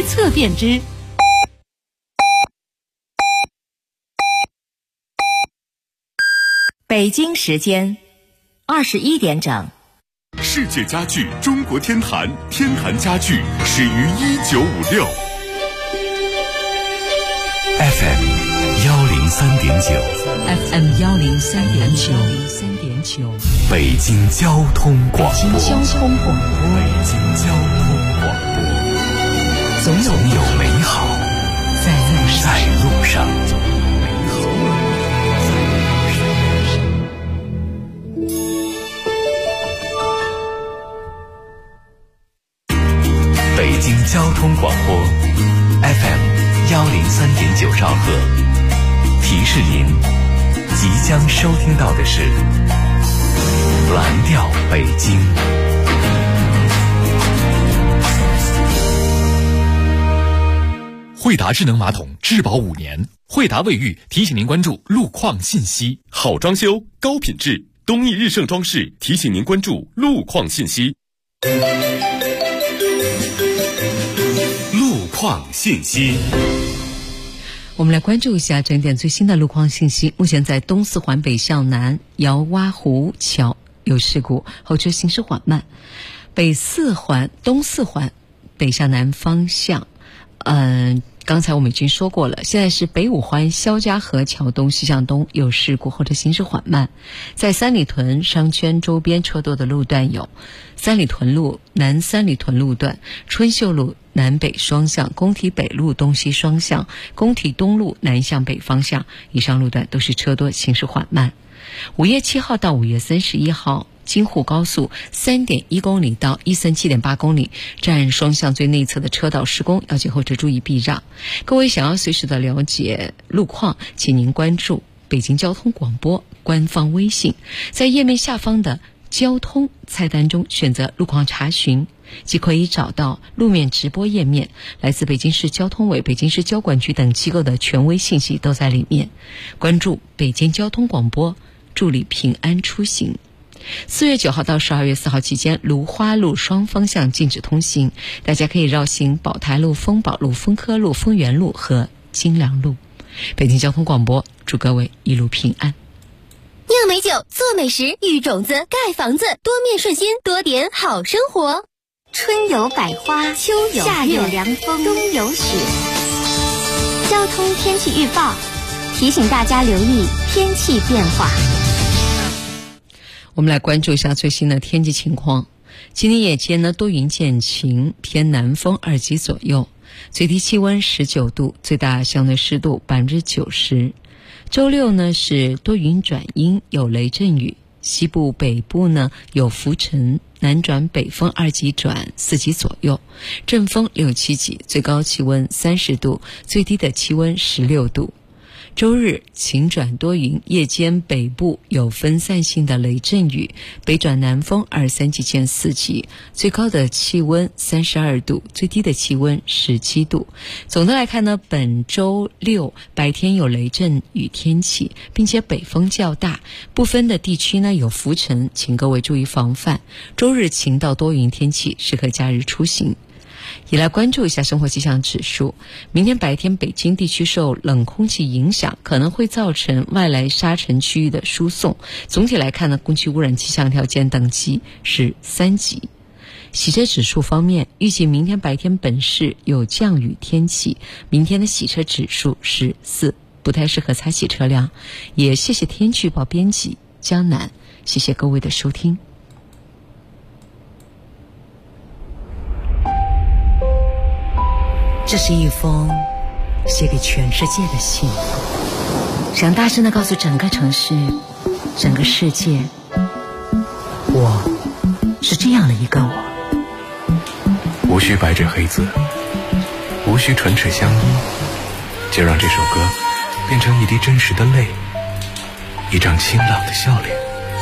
测便知。北京时间21点整。 世界家具中国天坛，天坛家具始于1956。 FM 103.9 FM 103.9 北京交通广播。 北京交通广播。 总有美好在路上。北京交通广播 FM 103.9兆赫，提示您即将收听到的是蓝调北京。 惠达智能马桶质保5年，惠达卫浴提醒您关注路况信息。 好装修，高品质，东义日盛装饰提醒您关注路况信息。路况信息， 我们来关注一下整点最新的路况信息。目前在东四环北向南姚洼湖桥有事故，后车行驶缓慢。东四环北向南方向，刚才我们已经说过了，现在是北五环肖家河桥东西向东有事故，后车行驶缓慢。在三里屯商圈周边车多的路段有三里屯路南三里屯路段、春秀路南北双向、工体北路东西双向、工体东路南向北方向，以上路段都是车多，行驶缓慢。5月7号到5月31号京沪高速 3.1 公里到伊森 7.8 公里站双向最内侧的车道施工，要请后车注意避让。各位想要随时的了解路况，请您关注北京交通广播官方微信，在页面下方的交通菜单中选择路况查询，即可以找到路面直播页面，来自北京市交通委、北京市交管局等机构的权威信息都在里面。关注北京交通广播，助力平安出行。4月9号到12月4号期间，芦花路双方向禁止通行，大家可以绕行宝台路、丰宝路、丰科路、丰源路和金良路。北京交通广播祝各位一路平安。 酿美酒，做美食，育种子，盖房子，多面顺心，多点好生活。 春有百花，秋有夏有凉风，冬有雪。交通天气预报提醒大家留意天气变化。 我们来关注一下最新的天气情况。今天夜间呢，多云见晴，偏南风2级左右，最低气温19度，最大相对湿度90%。周六呢是多云转阴，有雷阵雨，西部北部呢有浮尘，南转北风2级转4级左右，阵风6、7级，最高气温30度，最低的气温16度。周日晴转多云，夜间北部有分散性的雷阵雨，北转南风2、3级见4级，最高的气温32度，最低的气温17度。总的来看呢，本周六白天有雷阵雨天气，并且北风较大，部分的地区呢有浮尘，请各位注意防范。周日晴到多云天气，适合假日出行。也来关注一下生活气象指数。明天白天北京地区受冷空气影响，可能会造成外来沙尘区域的输送。总体来看呢，空气污染气象条件等级是3级。洗车指数方面，预计明天白天本市有降雨天气，明天的洗车指数是4，不太适合擦洗车辆。也谢谢天气预报编辑江南，谢谢各位的收听。这是一封写给全世界的信，想大声地告诉整个城市、整个世界，我是这样的一个我。 无需白纸黑字，无需唇齿相依，就让这首歌变成一滴真实的泪，一张清朗的笑脸。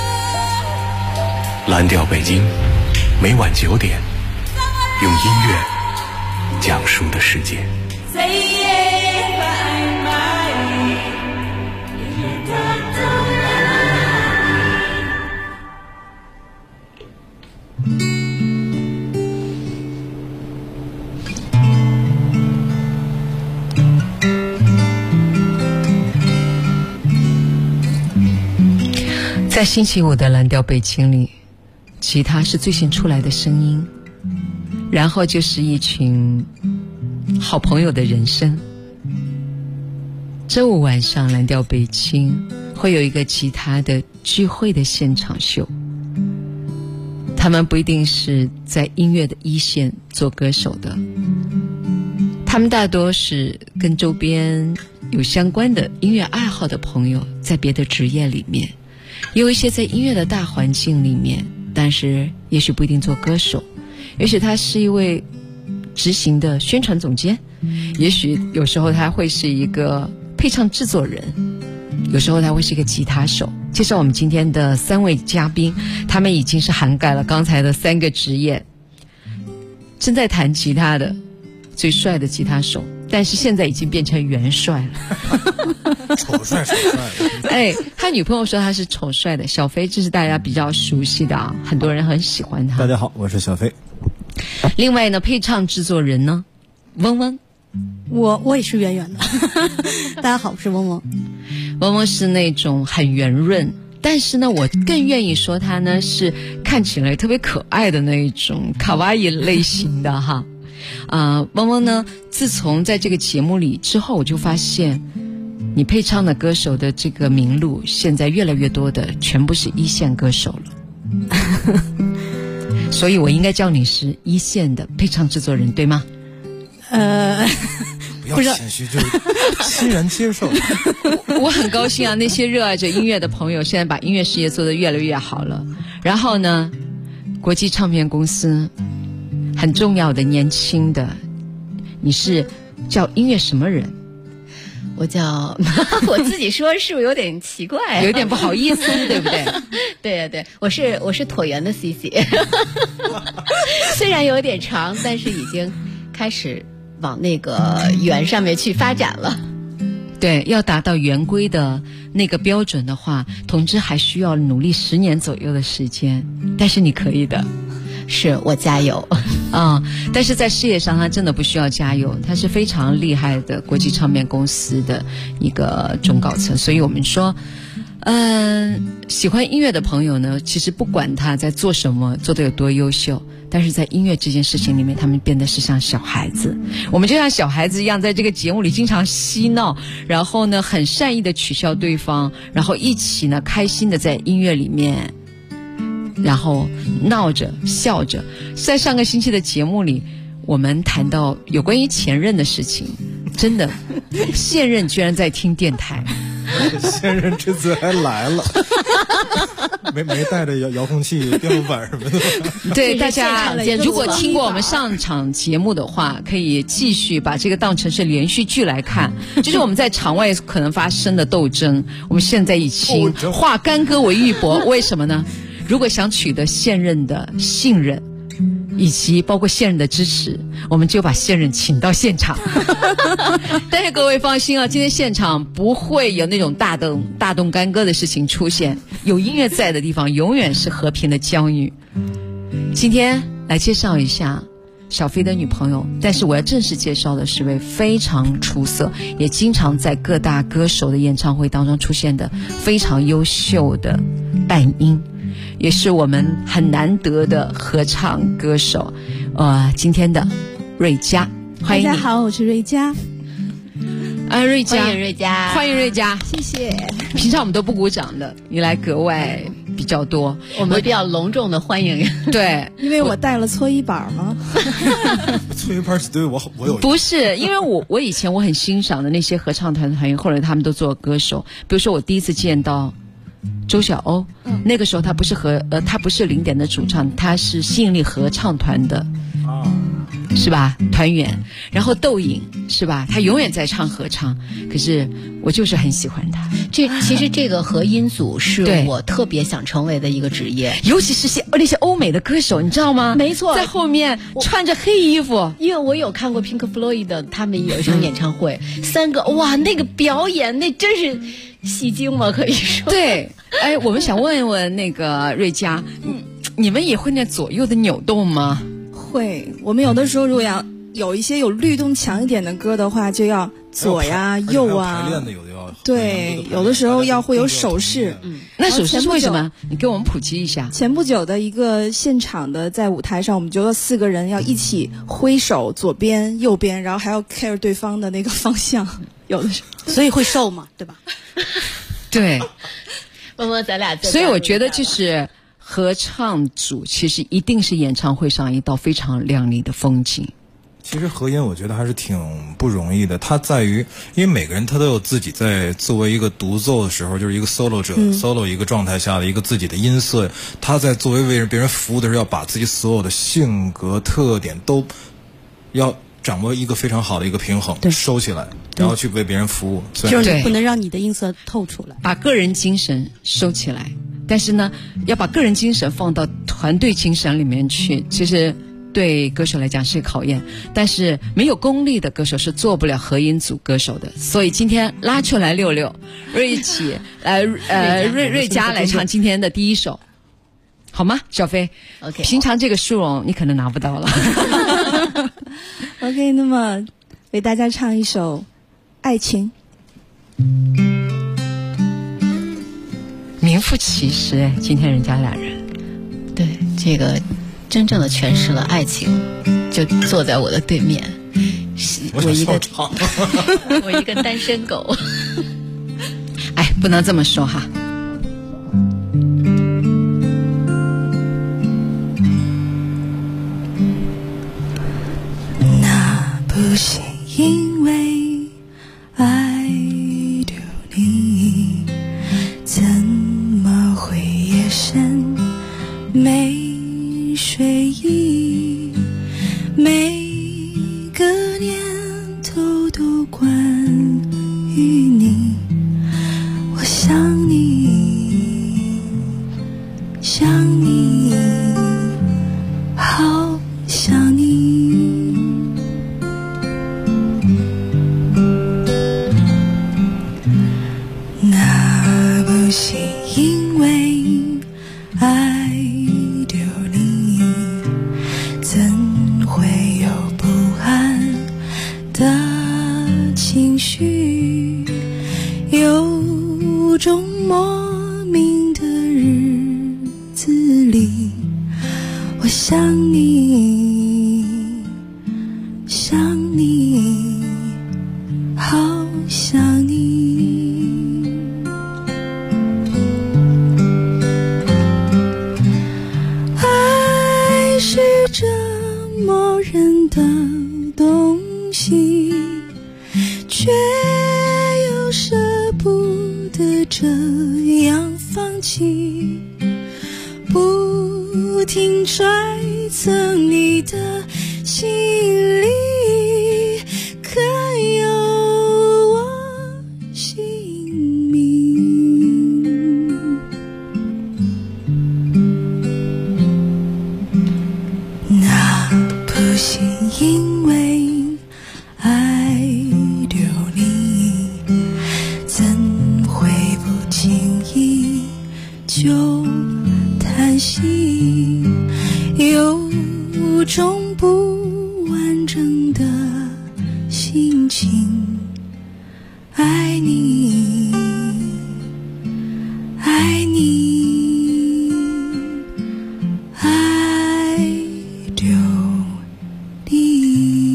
蓝调北京，每晚9点，用音乐讲述的世界。 在星期五的蓝调北京里，吉他是最先出来的声音，然后就是一群好朋友的人生。周五晚上蓝调北京会有一个吉他的聚会的现场秀，他们不一定是在音乐的一线做歌手的，他们大多是跟周边有相关的音乐爱好的朋友，在别的职业里面，有一些在音乐的大环境里面，但是也许不一定做歌手，也许他是一位执行的宣传总监，也许有时候他会是一个配唱制作人，有时候他会是一个吉他手。介绍我们今天的3位嘉宾，他们已经是涵盖了刚才的3个职业。正在弹吉他的最帅的吉他手，但是现在已经变成元帅了。 丑帅丑帅。 哎，他女朋友说他是丑帅的。小飞，这是大家比较熟悉的啊，很多人很喜欢他。 大家好，我是小飞。 另外呢，配唱制作人呢，嗡嗡。 我也是圆圆的。大家好，我是嗡嗡。 嗡嗡是那种很圆润，但是呢，我更愿意说他呢是看起来特别可爱的那种卡哇伊类型的哈。嗡嗡呢，自从在这个节目里之后，我就发现你配唱的歌手的这个名录，现在越来越多的全部是一线歌手了。所以我应该叫你是一线的配唱制作人，对吗？ 不要谦虚，就欣然接受。 我很高兴啊，那些热爱着音乐的朋友现在把音乐事业做得越来越好了。然后呢，国际唱片公司很重要的年轻的，你是叫音乐什么人？ 我叫我自己说是不是有点奇怪， 有点不好意思，对不对？ 对对，我是椭圆的 CC。 虽然有点长，但是已经开始往那个圆上面去发展了。 对，要达到圆规的那个标准的话，同志还需要努力10年左右的时间，但是你可以的。 是，我加油。 但是在事业上他真的不需要加油，他是非常厉害的国际唱片公司的一个中高层。所以我们说喜欢音乐的朋友呢，其实不管他在做什么，做得有多优秀，但是在音乐这件事情里面，他们变得是像小孩子。我们就像小孩子一样，在这个节目里经常嬉闹，然后呢很善意的取笑对方，然后一起呢开心的在音乐里面然后闹着笑着。在上个星期的节目里，我们谈到有关于前任的事情，真的现任居然在听电台。 现任这次还来了。没带着遥控器电路板什么的。 对，大家如果听过我们上场节目的话，可以继续把这个当成是连续剧来看。就是我们在场外可能发生的斗争，我们现在已经化干戈为玉帛。为什么呢？如果想取得现任的信任以及包括现任的支持，我们就把现任请到现场。但是各位放心啊，今天现场不会有那种大动干戈的事情出现，有音乐在的地方永远是和平的疆域。今天来介绍一下小飞的女朋友，但是我要正式介绍的是位非常出色，也经常在各大歌手的演唱会当中出现的非常优秀的伴音，也是我们很难得的合唱歌手，今天的瑞佳，欢迎你。 大家好，我是瑞佳。 瑞佳， 欢迎瑞佳， 欢迎瑞佳， 谢谢。 平常我们都不鼓掌的，你来格外比较多， 我们比较隆重的欢迎。 对， 因为我带了搓衣板吗？ 搓衣板是对我有。 不是，因为我以前我很欣赏的那些合唱团员，后来他们都做歌手。比如说我第一次见到周晓鸥，那个时候他不是0点的主唱，他是吸引力合唱团的。是吧？团员，然后窦颖是吧？他永远在唱合唱，可是我就是很喜欢他。 其实这个合音组是我特别想成为的一个职业， 尤其是那些欧美的歌手，你知道吗？ 没错， 在后面穿着黑衣服。 因为我有看过 Pink Floyd 的，他们有一场演唱会，3个哇，那个表演那真是戏精嘛，可以说。 对，我们想问一问那个瑞佳，你们也会那左右的扭动吗？ 会，我们有的时候如果要有一些有律动强一点的歌的话，就要左呀右啊。 排练的有的要对，有的时候会有手势。 那手势是为什么？你给我们普及一下。 前不久的一个现场的在舞台上，我们就要4个人要一起挥手左边右边，然后还要 care 对方的那个方向，有的时候， 所以会瘦嘛，对吧？ 对， 摸摸咱俩。 所以我觉得就是合唱组其实一定是演唱会上一道非常亮丽的风景。 其实合音我觉得还是挺不容易的，它在于因为每个人他都有自己在作为一个独奏的时候，就是一个 solo 者、solo 一个状态下的一个自己的音色，他在作为别人服务的时候，要把自己所有的性格特点都要掌握一个非常好的一个平衡，收起来，然后去为别人服务。 就是不能让你的音色透出来， 把个人精神收起来，但是呢，要把个人精神放到团队精神里面去，其实对歌手来讲是考验，但是没有功力的歌手是做不了合音组歌手的。所以今天拉出来六六，瑞奇，瑞佳来唱今天的第一首，好吗？小飞 ，OK， 平常这个殊荣你可能拿不到了。 OK， 那么为大家唱一首《爱情》。 名副其实哎，今天人家俩人， 对这个。真正的诠释了爱情，就坐在我的对面，我一个单身狗。 哎，不能这么说哈。 那不是因为爱丢你，怎么会夜深没睡意，每个念头都关于你，我想你，想你，好想你。那不是因为爱怎会有不安的情绪？有种莫名的日子里，我想你，想你，好想你。爱是这默认的东西，却又舍不得这样放弃，不停揣测你的心里，可有我姓名？那不是因为爱丢你，怎会不经意就叹息，有种不完整的心情，爱你，爱你，爱丢你。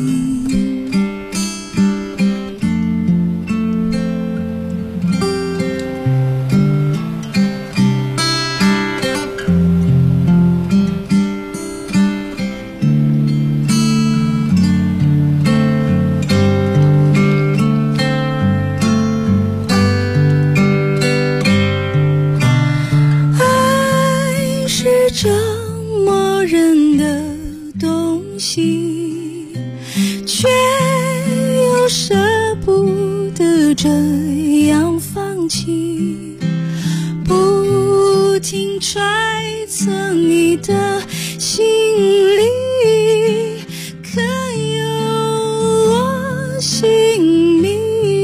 这默认的东西，却又舍不得这样放弃，不停揣测你的心里，可有我姓名？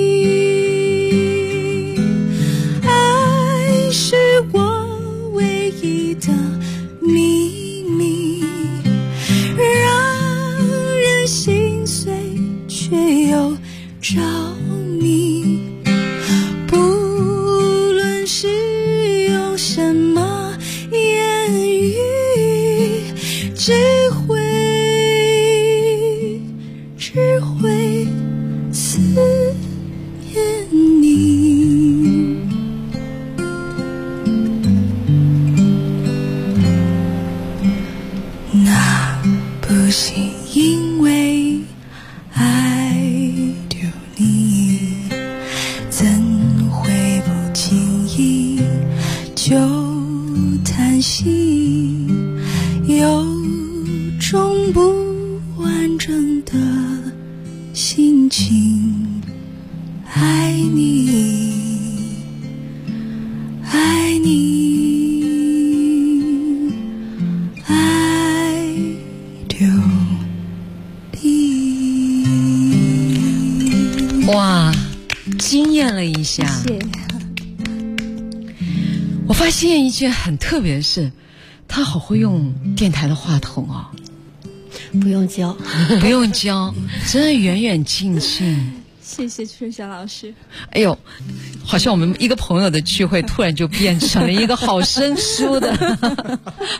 爱是我唯一的秘密，让人心碎却又着迷。 心情，爱你，爱你，爱丢地。 哇，惊艳了一下。 谢谢。 我发现一件很特别的事，他好会用电台的话筒哦。 不用教， 不用教，真的远远近近。 谢谢春霞老师。 哎呦，好像我们一个朋友的聚会突然就变成了一个好生疏的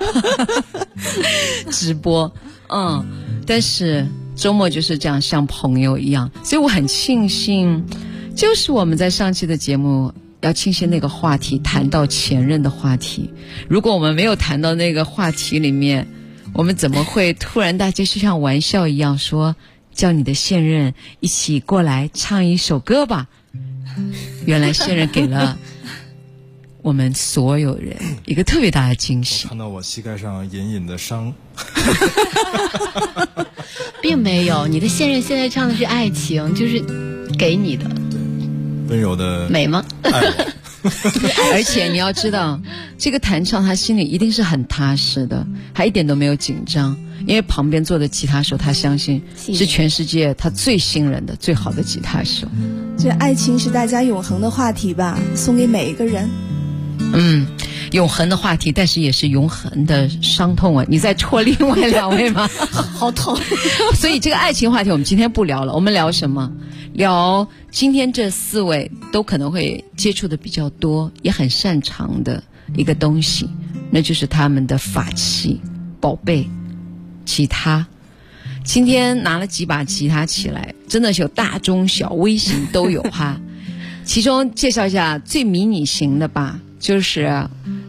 直播。但是周末就是这样像朋友一样，所以我很庆幸，就是我们在上期的节目要庆幸那个话题谈到前任的话题，如果我们没有谈到那个话题里面，我们怎么会突然大家就像玩笑一样说叫你的现任一起过来唱一首歌吧？原来现任给了我们所有人一个特别大的惊喜。 看到我膝盖上隐隐的伤并没有，你的现任现在唱的是爱情，就是给你的。 对，温柔的美吗？ 爱我而且你要知道，这个弹唱他心里一定是很踏实的，他一点都没有紧张，因为旁边坐的吉他手他相信是全世界他最信任的最好的吉他手。 这爱情是大家永恒的话题吧，送给每一个人。 永恒的话题，但是也是永恒的伤痛啊！你在戳另外两位吗？ 好痛。 所以这个爱情话题我们今天不聊了，我们聊什么？聊今天这4位都可能会接触的比较多，也很擅长的一个东西，那就是他们的法器宝贝吉他。今天拿了几把吉他起来，真的是有大中小微型都有哈。其中介绍一下最迷你型的吧，就是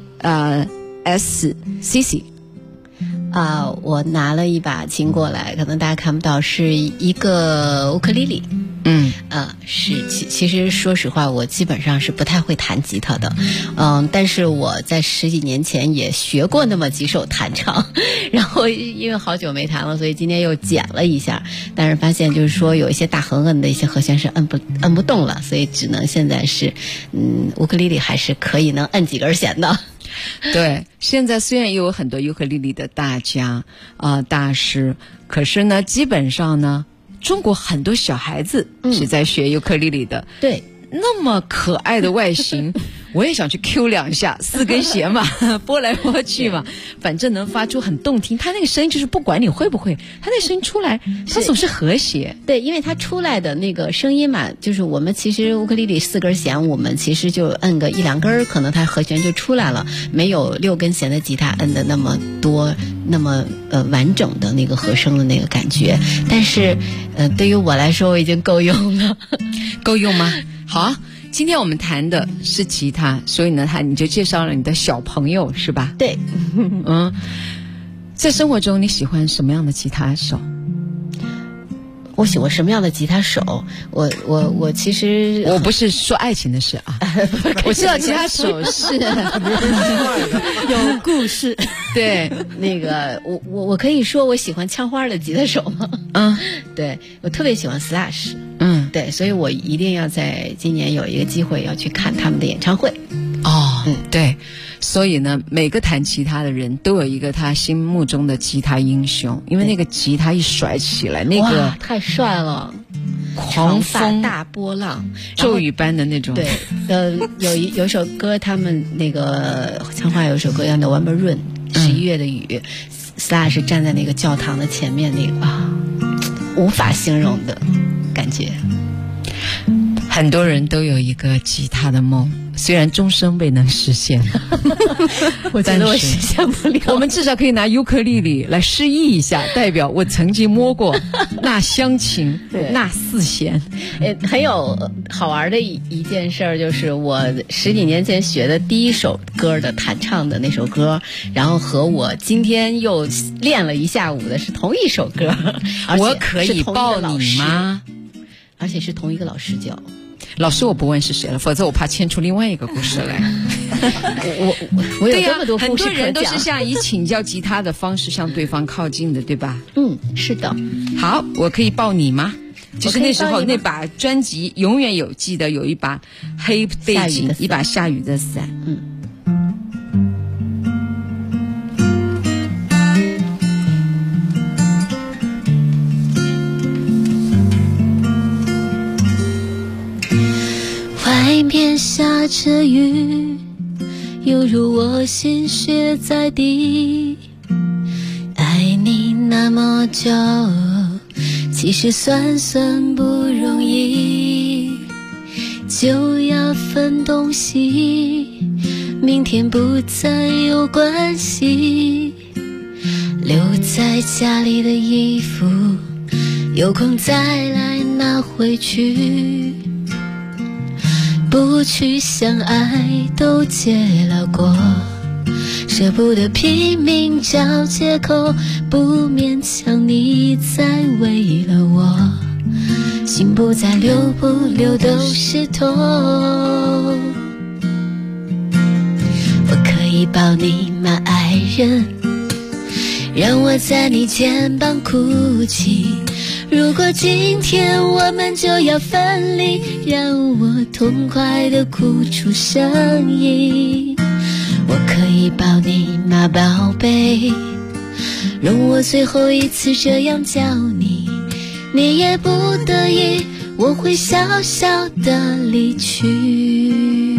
SCC。 我拿了一把琴过来，可能大家看不到，是一个乌克丽丽。其实说实话，我基本上是不太会弹吉他的，但是我在10几年前也学过那么几首弹唱，然后因为好久没弹了，所以今天又捡了一下，但是发现就是说有一些大横摁的一些和弦是摁不动了，所以只能现在是乌克丽丽还是可以能摁几根弦的。 对，现在虽然也有很多尤克里里的大家大师，可是呢，基本上呢，中国很多小孩子是在学尤克里里的。 对， 那么可爱的外形，我也想去 Q 2下，4根弦嘛，拨来拨去嘛，反正能发出很动听。他那个声音就是不管你会不会，他那声音出来，他总是和谐。 对，因为他出来的那个声音嘛，就是我们其实乌克丽丽4根弦，我们其实就摁个1、2根，可能它和弦就出来了，没有6根弦的吉他摁的那么多，那么完整的那个和声的那个感觉。但是对于我来说，我已经够用了。 够用吗？好，今天我们谈的是吉他，所以呢，你就介绍了你的小朋友是吧？ 对。 在生活中你喜欢什么样的吉他手？ 我喜欢什么样的吉他手？我其实我不是说爱情的事啊，我知道吉他手是有故事。 对，那个我可以说我喜欢枪花的吉他手吗？对，我特别喜欢 Slash。对，所以我一定要在今年有一个机会要去看他们的演唱会。 对，所以呢，每个弹吉他的人都有一个他心目中的吉他英雄，因为那个吉他一甩起来，那个太帅了， 狂风大波浪， 骤雨般的那种。 对，有一首歌，他们那个枪花有一首歌叫《November Rain》，11月的雨，Slash 站在那个教堂的前面，那个无法形容的感觉。 很多人都有一个吉他的梦，虽然终生未能实现， 我觉得我实现不了。 我们至少可以拿尤克里里来示意一下，代表我曾经摸过那香琴，那4弦。 很有好玩的一件事儿，就是我10几年前学的第一首歌的弹唱的那首歌，然后和我今天又练了一下午的是同一首歌。 我可以抱你吗？ 而且是同一个老师教。 老师我不问是谁了，否则我怕牵出另外一个故事来。 我有这么多故事可讲。 很多人都是像以请教吉他的方式向对方靠近的，对吧？ 是的。 好，我可以抱你吗？ 就是那时候那把专辑永远有记得有一把黑背景，一把下雨的伞。 外面下着雨，犹如我心血在滴。爱你那么久，其实算不容易，就要分东西，明天不再有关系。留在家里的衣服，有空再来拿回去。不去相爱都结了果，舍不得拼命找借口，不勉强你再为了我，心不再留不留都是痛。我可以抱你吗爱人，让我在你肩膀哭泣，如果今天我们就要分离，让我痛快地哭出声音。我可以抱你吗宝贝，容我最后一次这样叫你，你也不得已，我会小小的离去。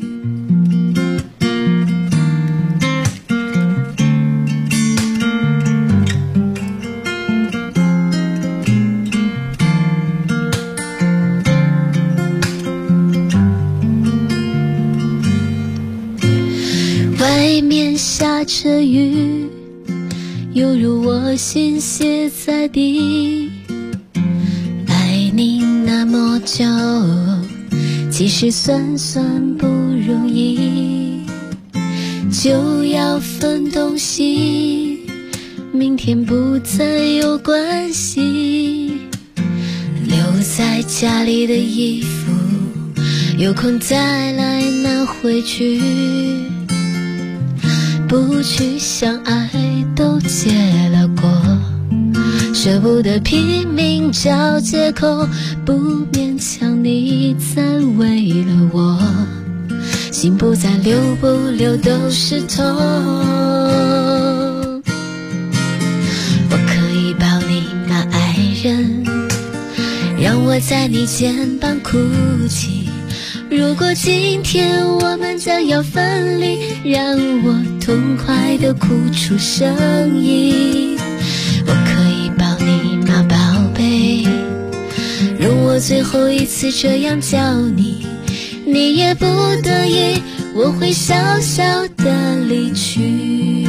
外面下着雨，犹如我心血在滴。爱你那么久，其实算不容易，就要分东西，明天不再有关系。留在家里的衣服，有空再来拿回去。不去相爱都结了果，舍不得拼命找借口，不勉强你再为了我，心不再留不留都是痛。我可以抱你吗爱人，让我在你肩膀哭泣，如果今天我们将要分离，让我痛快地哭出声音。我可以抱你吗宝贝，容我最后一次这样叫你，你也不得已，我会小小的离去。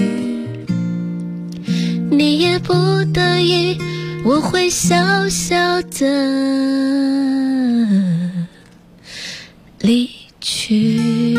你也不得已，我会小小的离去。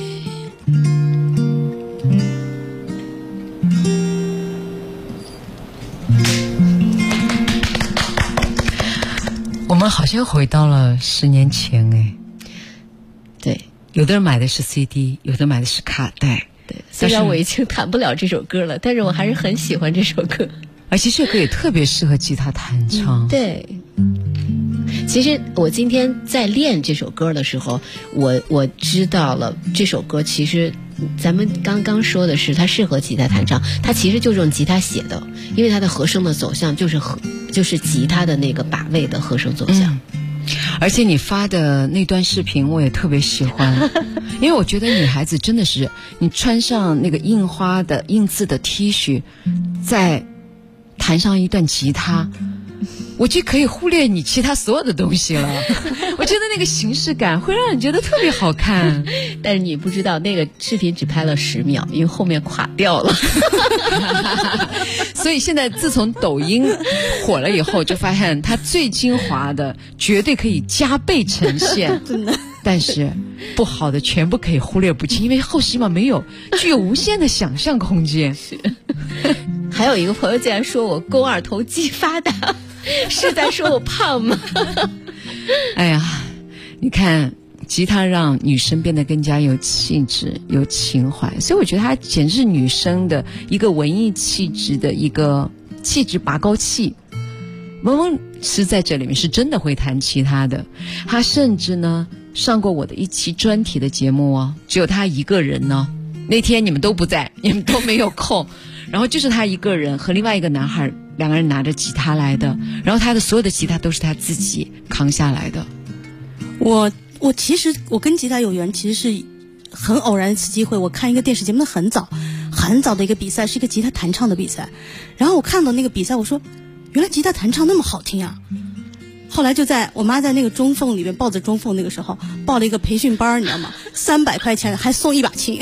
我们好像回到了10年前哎。 对， 有的人买的是 CD， 有的买的是卡带。 对，虽然我已经弹不了这首歌了，但是我还是很喜欢这首歌。 而且这首歌也特别适合吉他弹唱。 对。其实我今天在练这首歌的时候，我知道了这首歌其实咱们刚刚说的是它适合吉他弹唱，它其实就是用吉他写的，因为它的和声的走向就是吉他的那个把位的和声走向。 而且你发的那段视频我也特别喜欢，因为我觉得女孩子真的是你穿上那个印花的印字的 T 恤，再弹上一段吉他，我就可以忽略你其他所有的东西了。我觉得那个形式感会让人觉得特别好看。 但是你不知道那个视频只拍了10秒，因为后面垮掉了。 所以现在自从抖音火了以后，就发现它最精华的绝对可以加倍呈现。 真的。 但是不好的全部可以忽略不计，因为后期嘛具有无限的想象空间。 是。还有一个朋友竟然说我肱二头肌发达，是在说我胖吗？ 哎呀，你看吉他让女生变得更加有气质有情怀，所以我觉得它简直是女生的一个文艺气质的一个气质拔高器。 嗡嗡是在这里面是真的会弹吉他的，他甚至呢上过我的一期专题的节目哦，只有他一个人呢。那天你们都不在，你们都没有空，然后就是他一个人和另外一个男孩，两个人拿着吉他来的，然后他的所有的吉他都是他自己扛下来的。 我其实我跟吉他有缘，其实是很偶然一次机会。我看一个电视节目，很早的一个比赛，是一个吉他弹唱的比赛。然后我看到那个比赛，我说原来吉他弹唱那么好听啊！后来就在我妈在那个中缝里面抱着中缝，那个时候报了一个培训班，你知道吗？300块钱还送一把琴，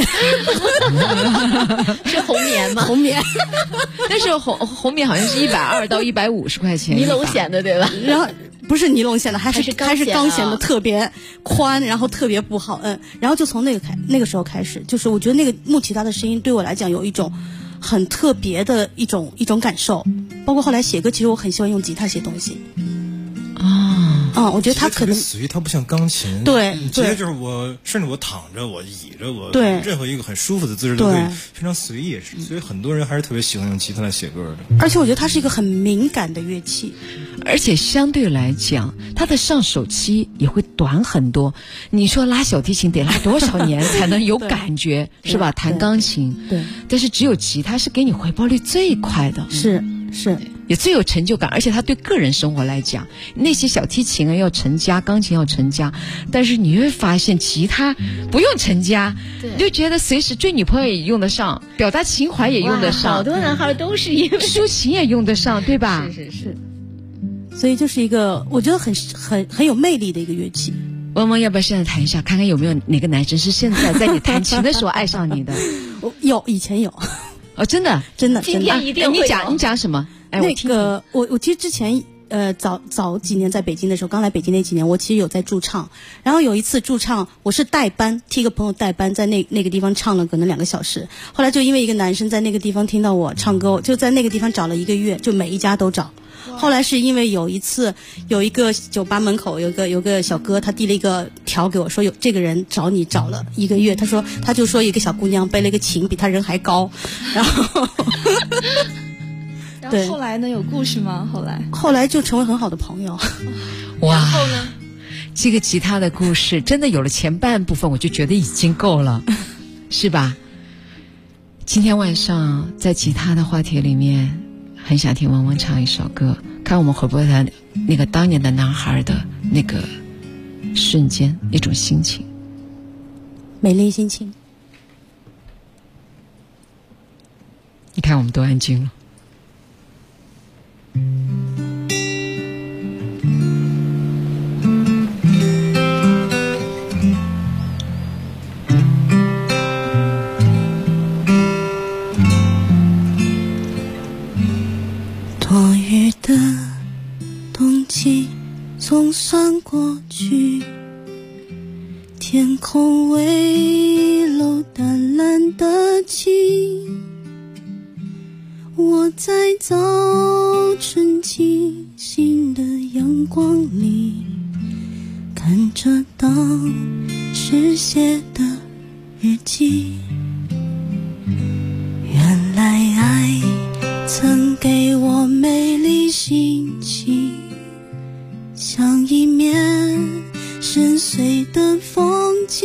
是红棉吗？ 红棉， 但是红棉好像是120到150块钱， 尼龙弦的对吧？ 然后不是尼龙弦的，还是钢弦的，特别宽，然后特别不好摁。然后就从那个时候开始，就是我觉得那个木吉他的声音对我来讲有一种很特别的一种感受。包括后来写歌，其实我很喜欢用吉他写东西。我觉得他可能死于他不像钢琴， 对， 直接就是我，甚至我躺着，我倚着，我对任何一个很舒服的姿势都可以非常随意，所以很多人还是特别喜欢用吉他来写歌的。 而且我觉得它是一个很敏感的乐器， 而且相对来讲，它的上手期也会短很多。你说拉小提琴得拉多少年才能有感觉，是吧？弹钢琴， 对， 但是只有吉他是给你回报率最快的， 是。 也最有成就感，而且它对个人生活来讲，那些小提琴啊要成家，钢琴要成家，但是你会发现吉他不用成家，你就觉得随时追女朋友也用得上，表达情怀也用得上， 好多男孩都是因为抒情也用得上，对吧？ 是，所以就是一个我觉得很有魅力的一个乐器。 汪汪，要不要现在弹一下，看看有没有哪个男生是现在在你弹琴的时候爱上你的？ 以前有。 哦，真的， 今天一定会你讲什么？ 那个我其实之前早几年在北京的时候，刚来北京那几年，我其实有在驻唱。然后有一次驻唱，我是代班，替一个朋友代班，在那个地方唱了可能2个小时。后来就因为一个男生在那个地方听到我唱歌，就在那个地方找了1个月，就每一家都找。后来是因为有一次有一个酒吧门口有个小哥，他递了一个条给我，说有这个人找你找了1个月，他就说一个小姑娘背了一个琴比他人还高，然后然后后来呢，有故事吗？ 后来就成为很好的朋友。 哇，然后呢？这个吉他的故事真的有了前半部分，我就觉得已经够了，是吧？今天晚上在吉他的话题里面，很想听汪汪唱一首歌，看我们会不会在那个当年的男孩的那个瞬间，那种心情， 美丽心情。 你看我们都安静了。 多雨的冬季总算过去，天空微露淡蓝的晴，我在早晨清新的阳光里，看着当时写的日记。原来爱曾给我美丽心情，像一面深邃的风景。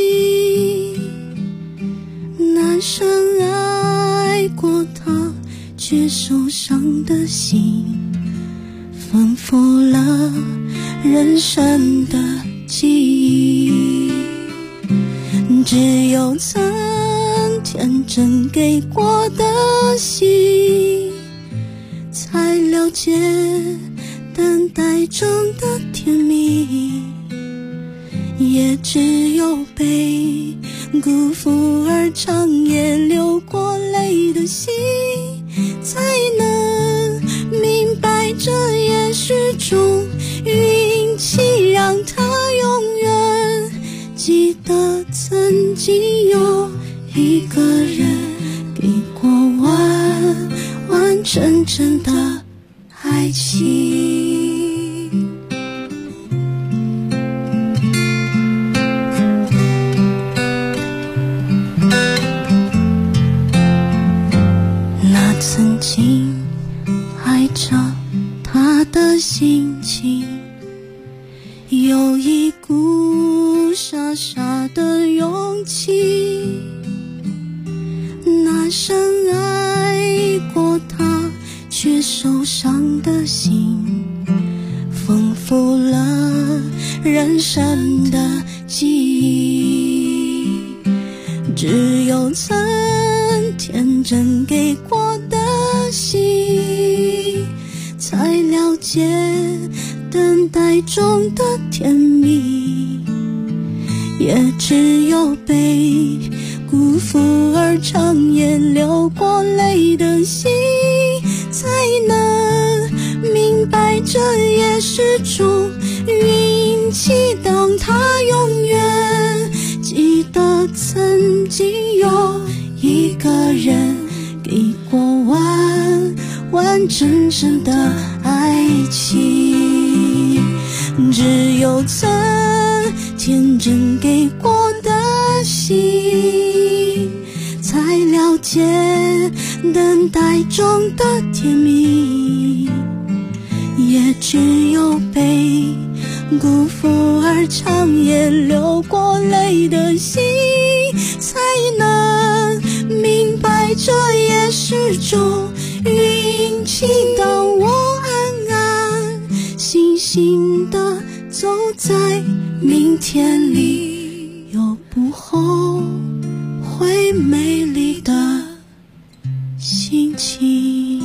男生爱过他却受伤的心，丰富了人生的记忆。只有曾天真给过的心，才了解等待中的甜蜜。也只有被辜负而长夜流过泪的心，才能明白这也是种运气，让他永远记得曾经有一个人给过完完整整的爱情。那曾经爱着他的心， 有一股傻傻的勇气，那深爱过他却受伤的心，丰富了人生的记忆。只有曾天真给过的心，才了解等待中的甜蜜。也只有被辜负而长夜流过泪的心，才能明白这也是种运气。当他永远记得曾经有一个人给过完完整整的爱情，只有曾天真给过的心，才了解等待中的甜蜜。也只有被辜负而长夜流过泪的心，才能明白这也是种运气。当我安安心心地走在明天里，又不后悔美丽的心情。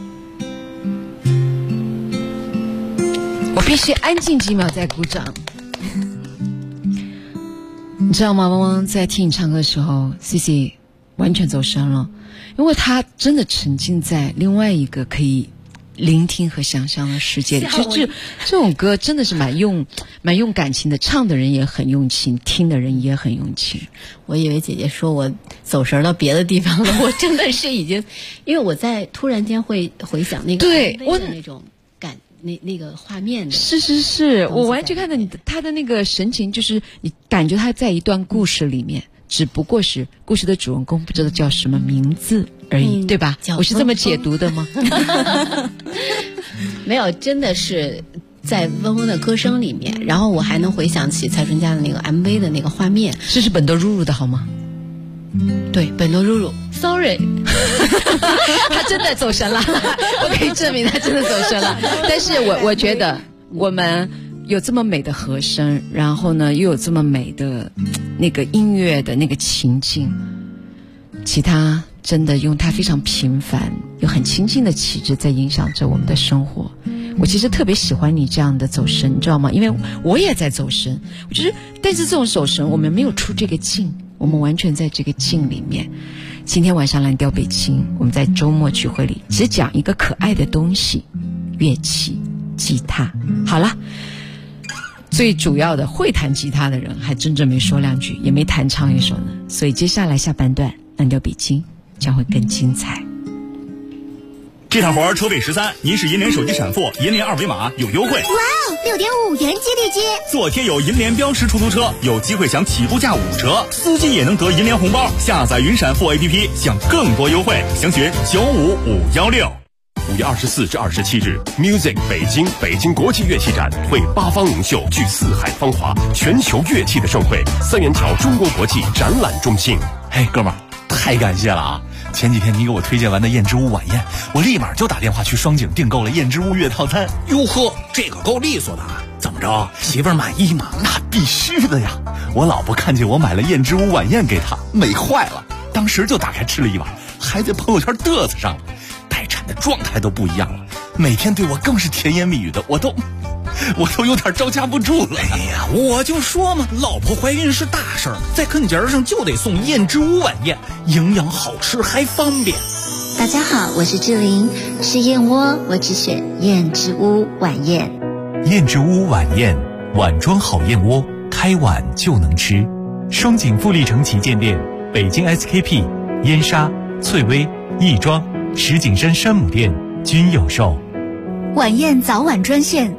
我必须安静几秒再鼓掌。你知道吗？汪汪在听你唱歌的时候 ，Cici 完全走神了，因为他真的沉浸在另外一个可以聆听和想象的世界里。就这种歌真的是蛮用感情的，唱的人也很用情，听的人也很用情。 我以为姐姐说我走神到别的地方了，我真的是已经，因为我在突然间会回想那个对我的那种感。那个画面的是，我完全看到他的那个神情，就是你感觉他在一段故事里面，只不过是故事的主人公不知道叫什么名字而已，对吧？我是这么解读的吗？ 没有，真的是在嗡嗡的歌声里面，然后我还能回想起蔡淳佳的那个 MV 的那个画面。 这是本多入的好吗？ 对，本多入 ，sorry， 他真的走神了，我可以证明他真的走神了。但是我觉得我们有这么美的和声，然后呢又有这么美的那个音乐的那个情境，其他真的用它非常平凡又很清新的气质在影响着我们的生活。我其实特别喜欢你这样的走神，你知道吗？因为我也在走神，我觉得，但是这种走神我们没有出这个境，我们完全在这个境里面。今天晚上蓝调北京，我们在周末聚会里只讲一个可爱的东西，乐器，吉他。好了，最主要的会弹吉他的人还真正没说两句，也没弹唱一首呢。所以接下来下半段蓝调北京将会更精彩。 这趟活车费13，您是银联手机闪付，银联二维码有优惠。 哇哦，6.5元激励金！ 做贴有银联标识出租车，有机会享起步价5折，司机也能得银联红包。下载云闪付 APP， 享更多优惠，详询95516。5月24至27日 ，Music 北京国际乐器展为8方名秀聚四海芳华，全球乐器的盛会，三元桥中国国际展览中心。 嘿，哥们儿，太感谢了啊！前几天你给我推荐完的燕之屋晚宴，我立马就打电话去双井订购了燕之屋月套餐。 哟呵，这个够利索的啊！怎么着，媳妇儿满意吗？ 那必须的呀！我老婆看见我买了燕之屋晚宴给她，美坏了，当时就打开吃了一碗，还在朋友圈嘚瑟上了。待产的状态都不一样了，每天对我更是甜言蜜语的，我都有点招架不住了。 哎呀，我就说嘛，老婆怀孕是大事儿，在跟节上就得送燕之屋晚宴，营养好吃还方便。 大家好，我是志玲，吃燕窝我只选燕之屋晚宴。 燕之屋晚宴，碗装好燕窝，开碗就能吃。双井富力城旗舰店、北京 SKP、燕莎、翠微、亦庄、石景山山姆店均有售。 晚宴早晚专线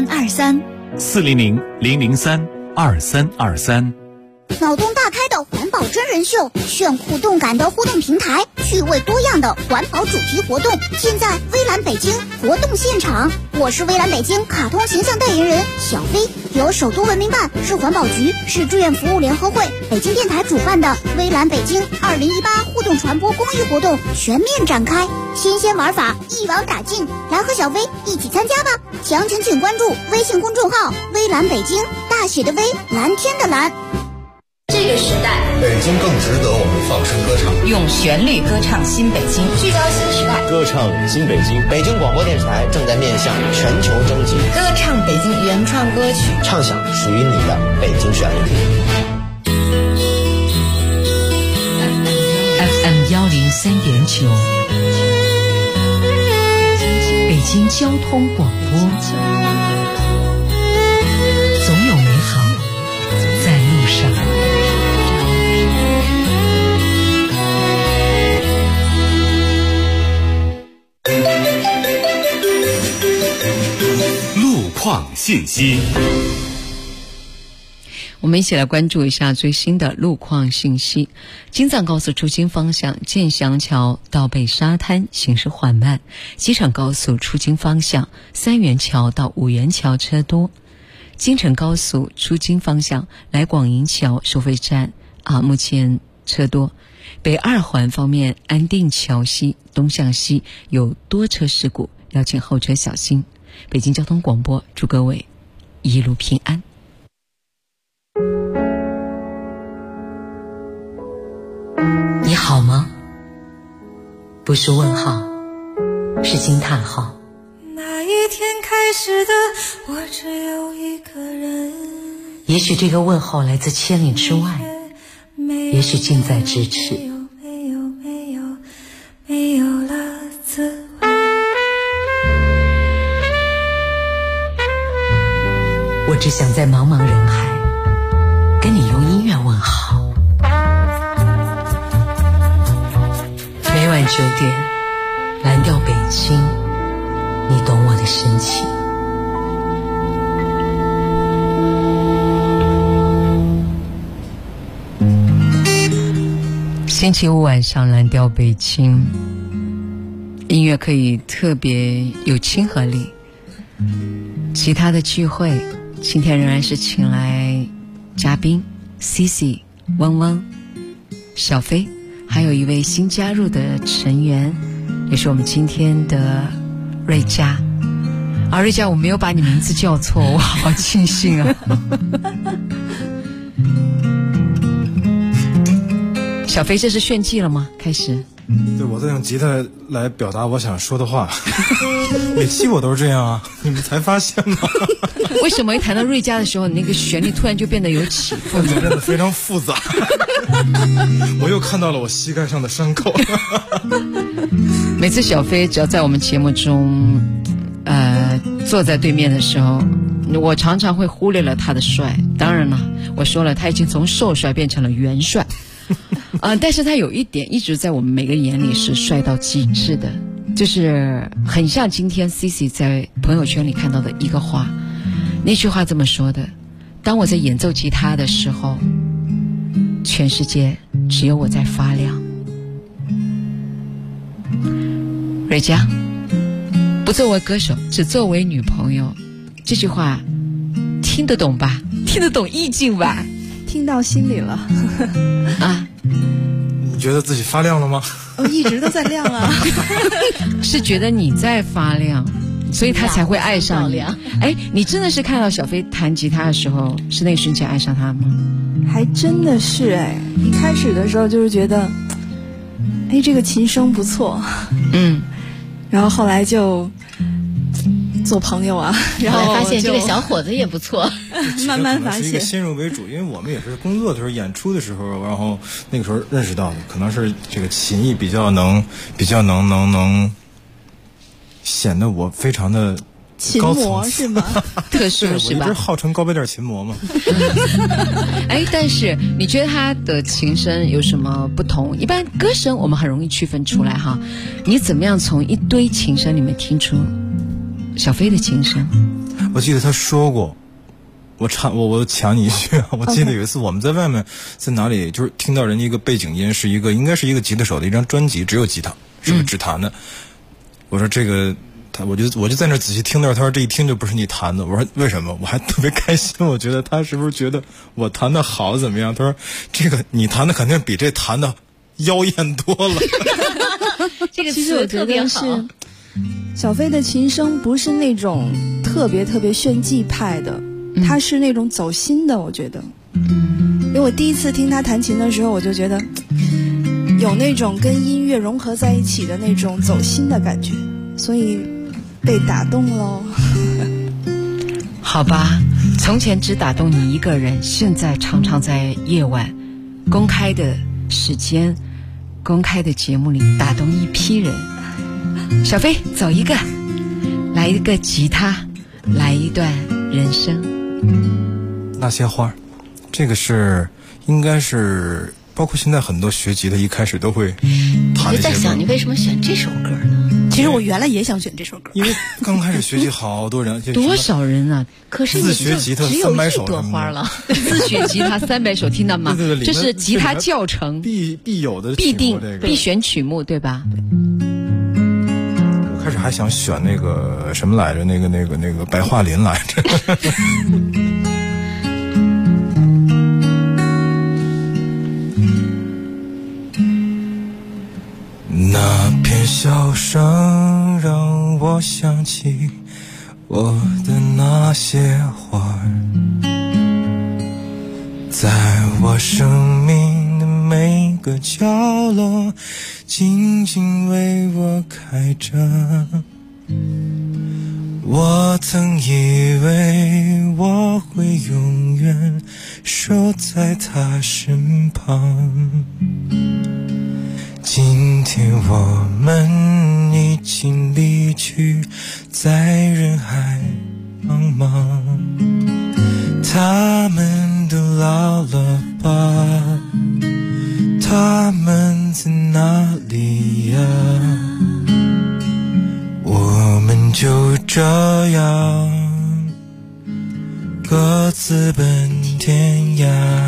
400-003-2323，400-003-2323。 脑洞大开的环保真人秀，炫酷动感的互动平台，趣味多样的环保主题活动，现在微蓝北京活动现场。我是微蓝北京卡通形象代言人小飞，由首都文明办、市环保局、市志愿服务联合会、北京电台主办的微蓝北京2018互动传播公益活动全面展开，新鲜玩法一网打尽，来和小飞一起参加吧！详情请关注微信公众号微蓝北京，大写的微，蓝天的蓝。 这个时代， 北京更值得我们放声歌唱， 用旋律歌唱新北京，聚焦新时代， 歌唱新北京。北京广播电视台正在面向全球征集， 歌唱北京原创歌曲， 唱响属于你的北京旋律。 FM 103.9，北京交通广播，总有美好在路上。 路况信息， 我们一起来关注一下最新的路况信息。京藏高速出京方向建祥桥到北沙滩行驶缓慢，机场高速出京方向三元桥到五元桥车多。京承高速出京方向来广营桥收费站目前车多。北二环方面，安定桥西东向西有多车事故，要请后车小心。北京交通广播祝各位一路平安。你好吗？不是问号，是惊叹号。 那一天开始的我只有一个人， 也许这个问候来自千里之外，也许近在咫尺。 没有了滋味。 我只想在茫茫人海跟你用音乐问好。每晚9点，蓝调北京，你懂我的深情。星期五晚上，蓝调北京，音乐可以特别有亲和力。其他的聚会，今天仍然是请来嘉宾 CC、汪汪、小飞，还有一位新加入的成员，也是我们今天的瑞佳。瑞佳，我没有把你名字叫错，我好庆幸啊！小飞，这是炫技了吗？开始。 对，我在用吉他来表达我想说的话。每期我都是这样啊，你们才发现吗？ 为什么一谈到瑞佳的时候，你那个旋律突然就变得有起伏， 变得非常复杂？我又看到了我膝盖上的伤口。 每次小飞只要在我们节目中，坐在对面的时候，我常常会忽略了他的帅。当然了，我说了，他已经从瘦帅变成了元帅。但是他有一点一直在我们每个人眼里是帅到极致的，就是很像今天 CC 在朋友圈里看到的一个话，那句话这么说的：当我在演奏吉他的时候，全世界只有我在发亮。瑞佳，不作为歌手，只作为女朋友，这句话听得懂吧？听得懂意境吧？ 听到心里了。 你觉得自己发亮了吗？ 我一直都在亮啊。 是觉得你在发亮，所以他才会爱上你。你真的是看到小飞弹吉他的时候，是那瞬间爱上他吗？ 还真的是一开始的时候就是觉得，这个琴声不错，然后后来就做朋友啊，然后发现这个小伙子也不错， 慢慢发现。 是一个先入为主，因为我们也是工作的时候、演出的时候，然后那个时候认识到的，可能是这个琴艺比较能显得我非常的高层次， 是吗？ 特殊是吧？ 我一直号称高配店琴魔嘛。 但是你觉得他的琴声有什么不同？一般歌声我们很容易区分出来哈，你怎么样从一堆琴声里面听出小飞的琴声？ 我记得他说过， 我抢你一句啊！我记得有一次我们在外面，在哪里就是听到人家一个背景音是应该是一个吉他手的一张专辑，只有吉他，是个只弹的。我说这个我就在那仔细听到，他说这一听就不是你弹的。我说为什么？我还特别开心，我觉得他是不是觉得我弹的好怎么样？他说这个你弹的肯定比这弹的妖艳多了。 这个词特别好。 小飞的琴声不是那种特别炫技派的，他是那种走心的，我觉得。因为我第一次听他弹琴的时候，我就觉得有那种跟音乐融合在一起的那种走心的感觉，所以被打动了。 好吧，从前只打动你一个人，现在常常在夜晚公开的时间公开的节目里打动一批人。小飞走一个，来一个吉他，来一段人生。 那些花，这个是应该是包括现在很多学吉他一开始都会弹。 我就在想你为什么选这首歌呢？ 其实我原来也想选这首歌， 因为刚开始学习好多人多少人啊， 可是自学吉他300首朵花了。 自学吉他300首，听到吗？ 对， 这是吉他教程必有的必选曲目，对吧？ 我开始还想选那个什么来着，那个白桦林来着。那片笑声让我想起我的那些花，在我生命的每个角落静静为我开着。我曾以为我会永远守在他身旁，今天我们已经离去，在人海茫茫。他们都老了吧？他们在哪里呀？我们就这样各自奔天涯。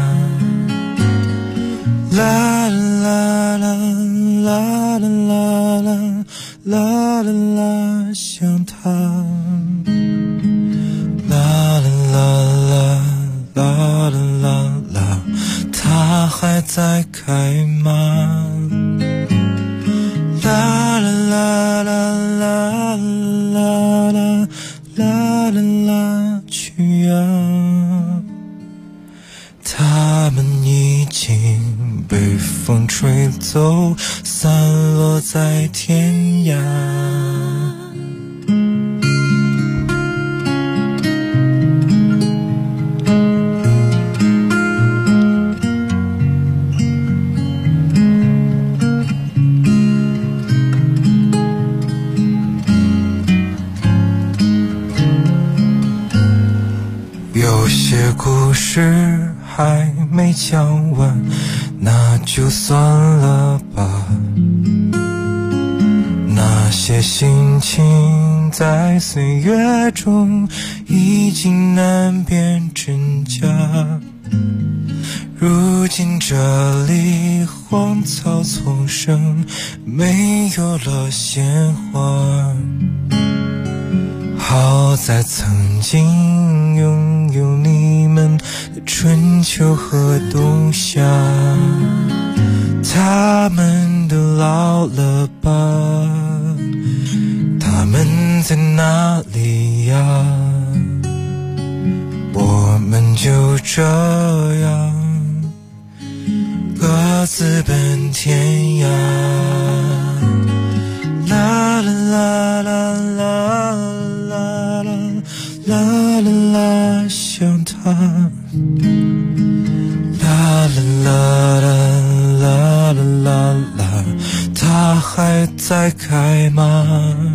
啦啦啦啦啦啦啦啦啦啦，想他。啦啦啦啦啦啦啦，它还在开吗？啦啦啦啦啦啦啦啦啦啦，去呀！他们已经被风吹走，散落在天涯。有些故事还没讲完，那就算了吧。那些心情在岁月中已经难辨真假，如今这里荒草丛生，没有了鲜花。好在曾经拥有你们的春秋和冬夏，他们都老了吧？他们在哪里呀？我们就这样各自奔天涯。啦啦啦啦啦啦啦啦啦，想他。啦啦啦啦啦啦啦，它还在开吗？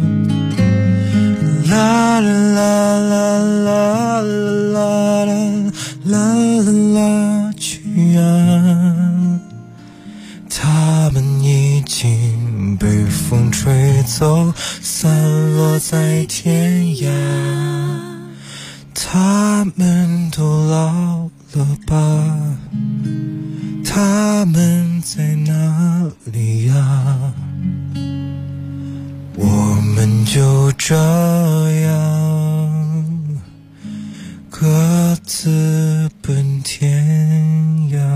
啦啦啦啦啦啦啦啦啦，去呀！他们已经被风吹走，散落在天涯。 他们都老了吧？他们在哪里呀？我们就这样各自奔天涯。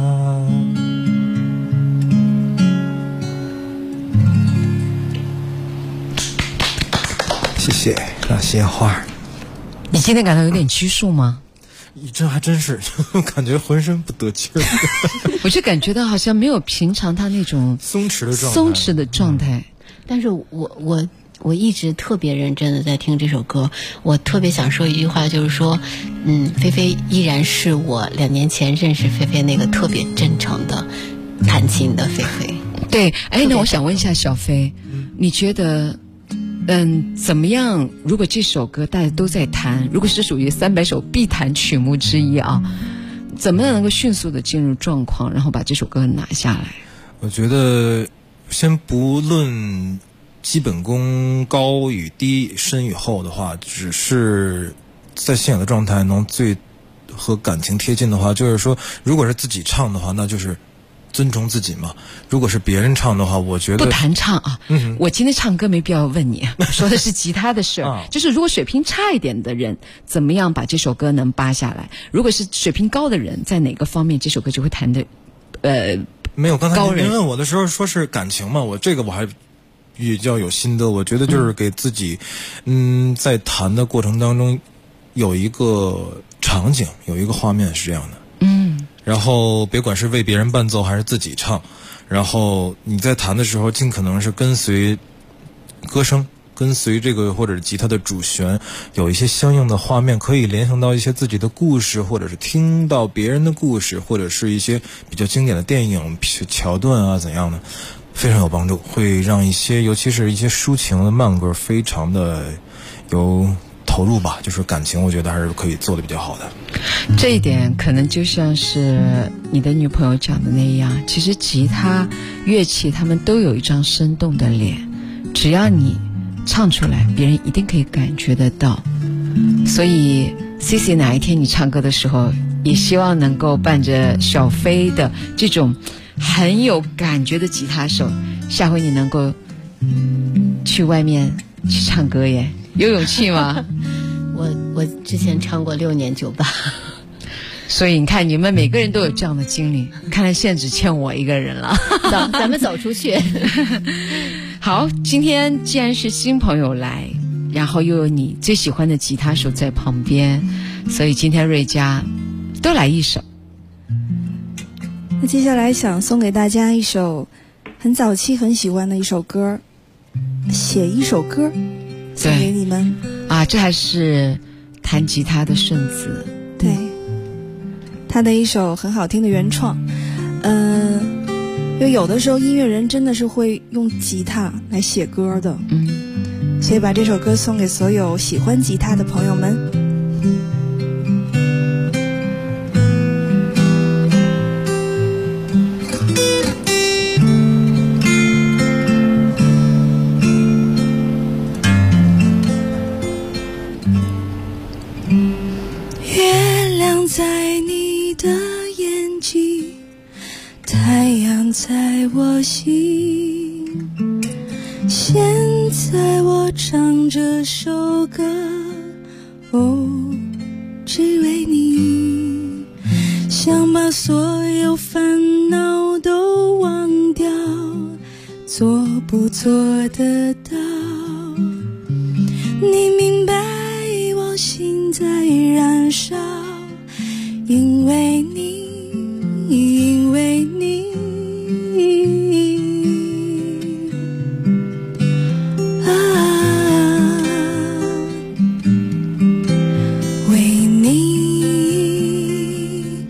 谢谢那些花。 你今天感到有点拘束吗？ 这还真是感觉浑身不得劲儿。 我就感觉到好像没有平常他那种松弛的状态。 但是我一直特别认真的在听这首歌，我特别想说一句话，就是说，菲菲依然是我2年前认识菲菲那个特别真诚的弹琴的菲菲。 对，那我想问一下小飞，你觉得？怎么样？如果这首歌大家都在弹，如果是属于300首必弹曲目之一啊，怎么样能够迅速的进入状况，然后把这首歌拿下来？ 我觉得，先不论基本功高与低、深与厚的话，只是在现有的状态能最和感情贴近的话，就是说，如果是自己唱的话，那就是尊重自己嘛。如果是别人唱的话，我觉得不谈唱啊。我今天唱歌没必要问你，我说的是吉他的事儿。就是如果水平差一点的人，怎么样把这首歌能扒下来？如果是水平高的人，在哪个方面这首歌就会弹的没有。刚才您问我的时候说是感情嘛，我还比较有心得。我觉得就是给自己在弹的过程当中有一个场景，有一个画面是这样的。然后别管是为别人伴奏还是自己唱，然后你在弹的时候尽可能是跟随歌声，跟随这个或者是吉他的主旋，有一些相应的画面，可以联想到一些自己的故事，或者是听到别人的故事，或者是一些比较经典的电影桥段啊怎样的，非常有帮助，会让一些尤其是一些抒情的慢歌非常的有投入吧，就是感情我觉得还是可以做得比较好的。 这一点可能就像是你的女朋友讲的那样，其实吉他乐器他们都有一张生动的脸，只要你唱出来，别人一定可以感觉得到。所以 CC 哪一天你唱歌的时候，也希望能够伴着小飞的这种很有感觉的吉他手，下回你能够去外面去唱歌耶，有勇气吗？ 我之前唱过6年酒吧， 所以你看你们每个人都有这样的经历，看来现在只欠我一个人了。 咱们走出去。 好，今天既然是新朋友来，然后又有你最喜欢的吉他手在旁边，所以今天瑞佳都来一首。 那接下来想送给大家一首很早期很喜欢的一首歌，写一首歌送给你们啊，这还是弹吉他的顺子。 对，他的一首很好听的原创。因为有的时候音乐人真的是会用吉他来写歌的，所以把这首歌送给所有喜欢吉他的朋友们。 月亮在你的眼睛，太阳在我心，现在我唱这首歌，哦，只为你，想把所有烦恼都忘掉，做不做得到？你明白我心在燃烧，因为你，因为你啊，为你，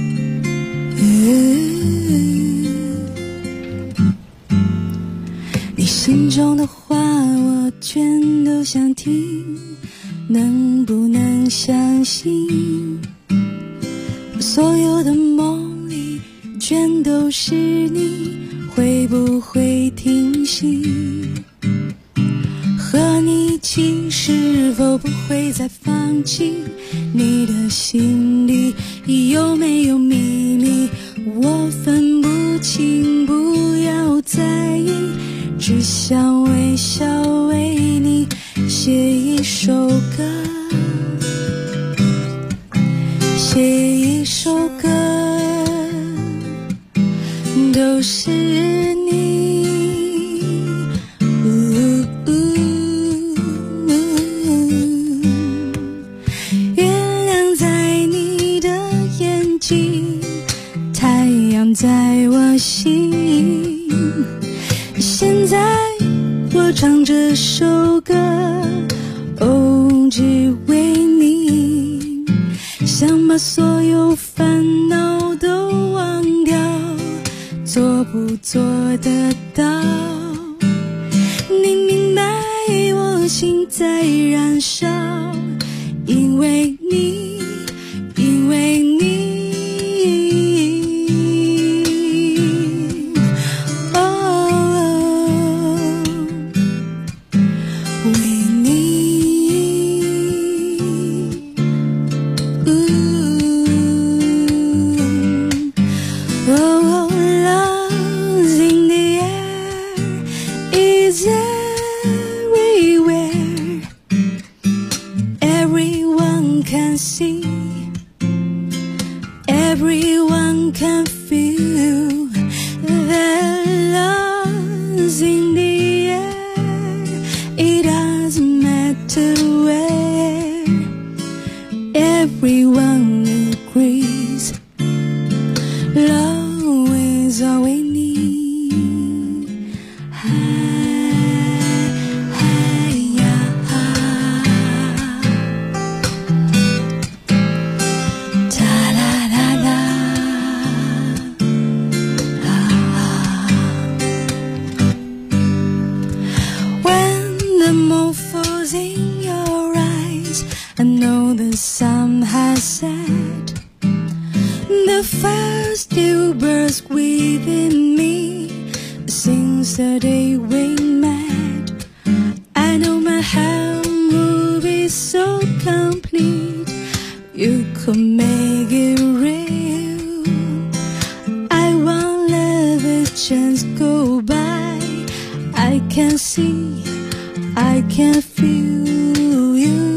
你心中的话我全都想听，能不能相信所有的梦里全都是你？会不会停息？和你一起是否都不会再放弃。你的心里有没有秘密，我分不清，不要在意，只想微笑为你写一首歌，写一首歌，都是你。月亮在你的眼睛，太阳在我心。现在我唱这首歌，哦，只为你，想把所有烦恼都忘掉，做不做得到？你明白我心在燃烧，因为你，因为你。Everyone can feel that love's in the air. It doesn't matter where. Everyone agrees love is all we need. The sun has set, the fire still bursts within me since the day we met. I know my heart will be so complete, you could make it real. I won't let the chance go by. I can see, I can feel you.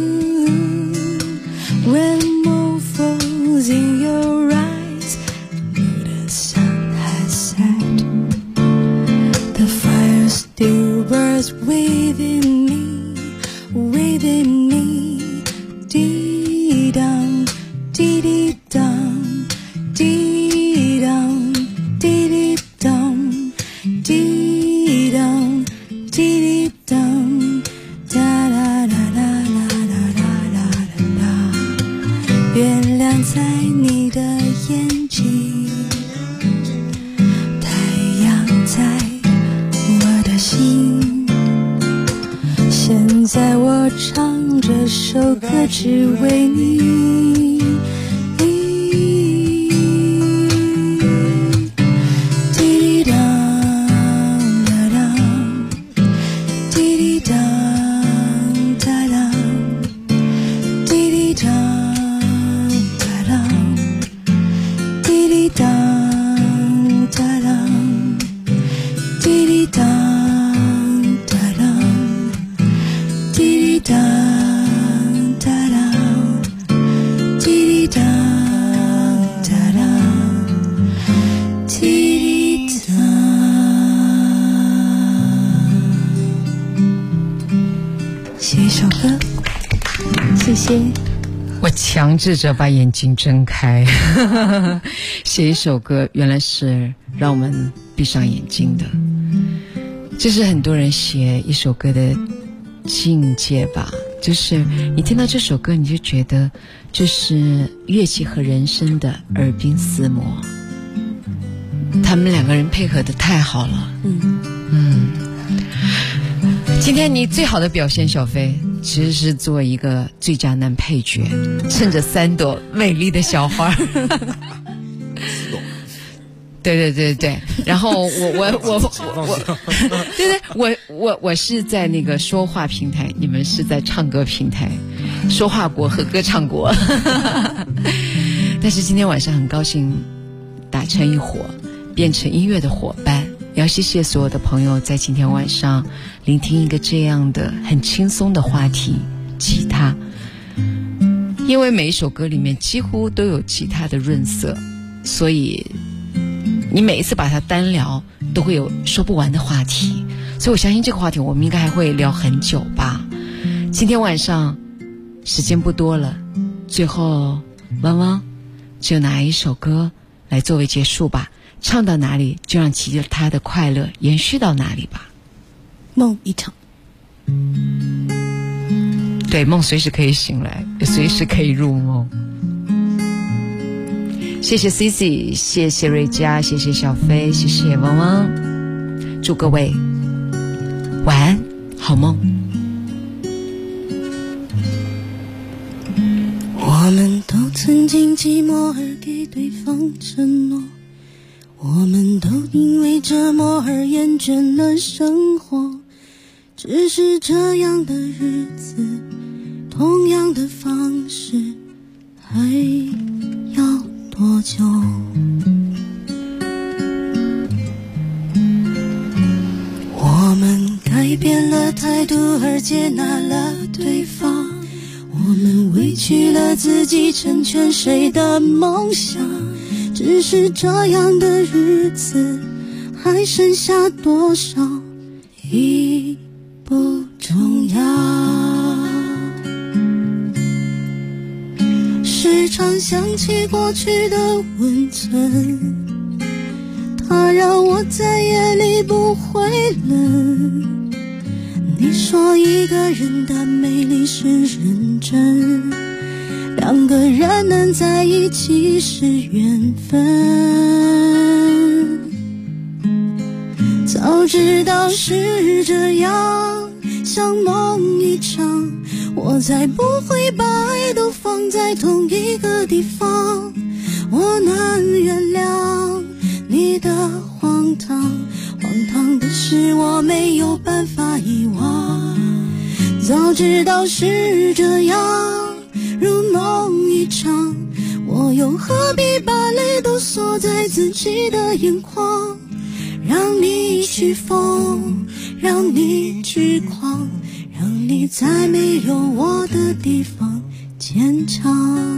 When more falls in your eyes, the sun has set, the fire still burns within me, within me. Dee-dum, dee-dee-dum, dee-dum, dee-dee-dum, dee-dum, dee-dee-dum, da-da-da-da-da-da-da-da-da. 月亮在你的眼睛，太阳在我的心。现在我唱这首歌只为你。写一首歌，谢谢。 我强制着把眼睛睁开，写一首歌，原来是让我们闭上眼睛的。这是很多人写一首歌的境界吧，就是你听到这首歌，你就觉得这是乐器和人声的耳鬓厮磨，他们两个人配合得太好了。今天你最好的表现，小飞，其实是做一个最佳男配角，衬着3朵美丽的小花。 对，然后我，我是在那个说话平台，你们是在唱歌平台，说话国和歌唱国。但是今天晚上很高兴打成一伙，变成音乐的伙伴。要谢谢所有的朋友在今天晚上聆听一个这样的很轻松的话题——吉他。因为每一首歌里面几乎都有吉他的润色，所以你每一次把它单聊都会有说不完的话题，所以我相信这个话题我们应该还会聊很久吧。今天晚上时间不多了，最后汪汪就拿一首歌来作为结束吧，唱到哪里就让吉他的快乐延续到哪里吧。 梦一场， 对，梦随时可以醒来，也随时可以入梦。谢谢 Cici， 谢谢瑞佳，谢谢小飞，谢谢汪汪，祝各位晚安，好梦。 我们都曾经寂寞而给对方承诺，我们都因为折磨而厌倦了生活，只是这样的日子，同样的方式，还要多久？我们改变了态度而接纳了对方，我们委屈了自己成全谁的梦想，只是这样的日子还剩下多少已不重要。时常想起过去的温存，它让我在夜里不会冷。你说一个人的魅力是认真，两个人能在一起是缘分。早知道是这样，像梦一场，我才不会把爱都放在同一个地方。我能原谅你的荒唐，荒唐的是我没有办法遗忘。早知道是这样，如梦一场，我又何必把泪都锁在自己的眼眶。让你去疯，让你去狂，让你在没有我的地方坚强。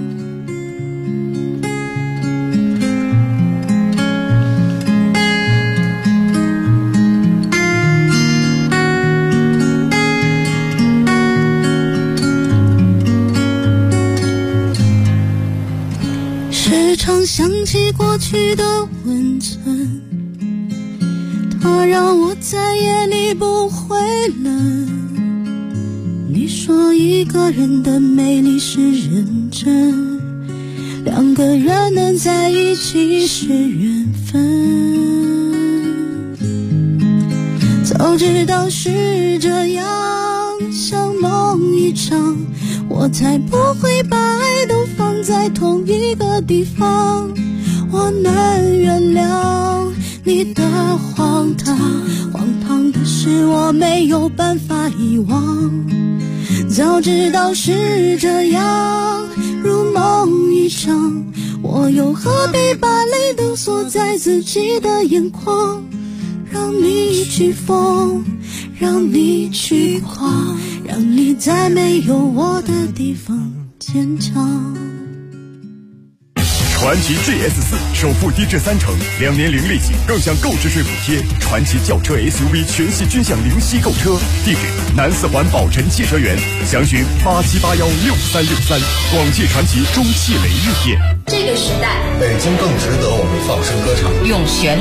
时常想起过去的温存，它让我在夜里不会冷。你说一个人的魅力是认真，两个人能在一起是缘分。早知道是这样，像梦一场，我才不会把爱都放在同一个地方。我能原谅你的荒唐，荒唐的是我没有办法遗忘。早知道是这样，如梦一场，我又何必把泪都锁在自己的眼眶。让你去疯，让你去狂，让你在没有我的地方坚强。 传祺 GS4 首付低至30%，2年零利息，更享购置税补贴。传祺轿车 SUV 全系均享零息购车。地址：南四环宝辰汽车园，详询87816363。广汽传祺中汽雷日店。 这个时代， 北京更值得我们放声歌唱。 用旋律